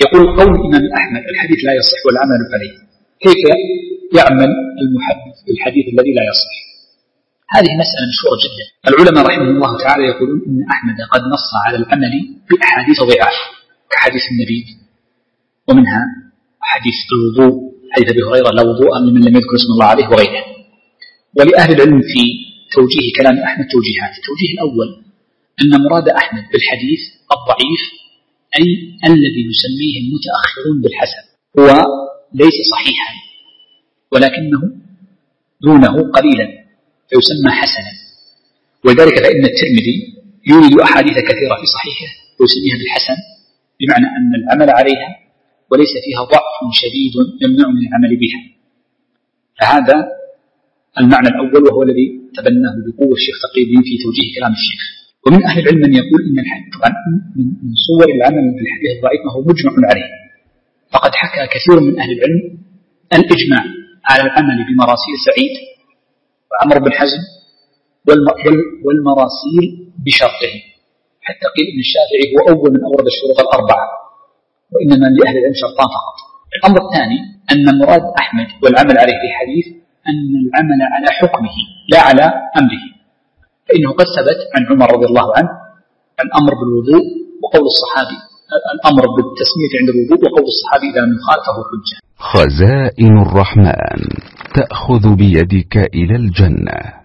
يقول قول الإمام أحمد الحديث لا يصح والعمل عليه، كيف يعمل المحدث بالحديث الذي لا يصح؟ هذه مسألة مشهورة جدا. العلماء رحمهم الله تعالى يقولون إن أحمد قد نص على العمل بأحاديث ضعاف كحديث النبي، ومنها حديث الوضوء، حديث أبي هريرة لا وضوء لمن لم يذكر اسم الله عليه وغيره. ولأهل العلم في توجيه كلام أحمد توجيهات. التوجيه الأول أن مراد أحمد بالحديث الضعيف أي الذي يسميه المتأخرون بالحسن هو ليس صحيحا ولكنه دونه قليلا فيسمى حسنا. ولذلك فإن الترمذي يورد أحاديث كثيرة في صحيحه ويسميها بالحسن، بمعنى أن العمل عليها وليس فيها ضعف شديد يمنع من العمل بها. فهذا المعنى الأول وهو الذي تبناه بقوة الشيخ تقي الدين في توجيه كلام الشيخ. ومن أهل العلم من يقول إن الحديث طبعا من صور العمل بالحديث الضعيف ما هو مجمع عليه، فقد حكى كثير من أهل العلم الإجماع على العمل بمراسيل سعيد وعمر بن حزم والمراسيل بشرطه، حتى قيل إن الشافعي هو أول من أورد الشروط الأربعة، وإنما لأهل العلم شرطان فقط. الأمر الثاني أن مراد أحمد والعمل عليه في حديث أن العمل على حكمه لا على أمره، فإنه قد ثبت عن عمر رضي الله عنه الأمر بالوضوء وقول الصحابي الأمر بالتسمية عند الوضوء وقول الصحابي إذا من خالفه حجة. خزائن الرحمن تأخذ بيدك إلى الجنة.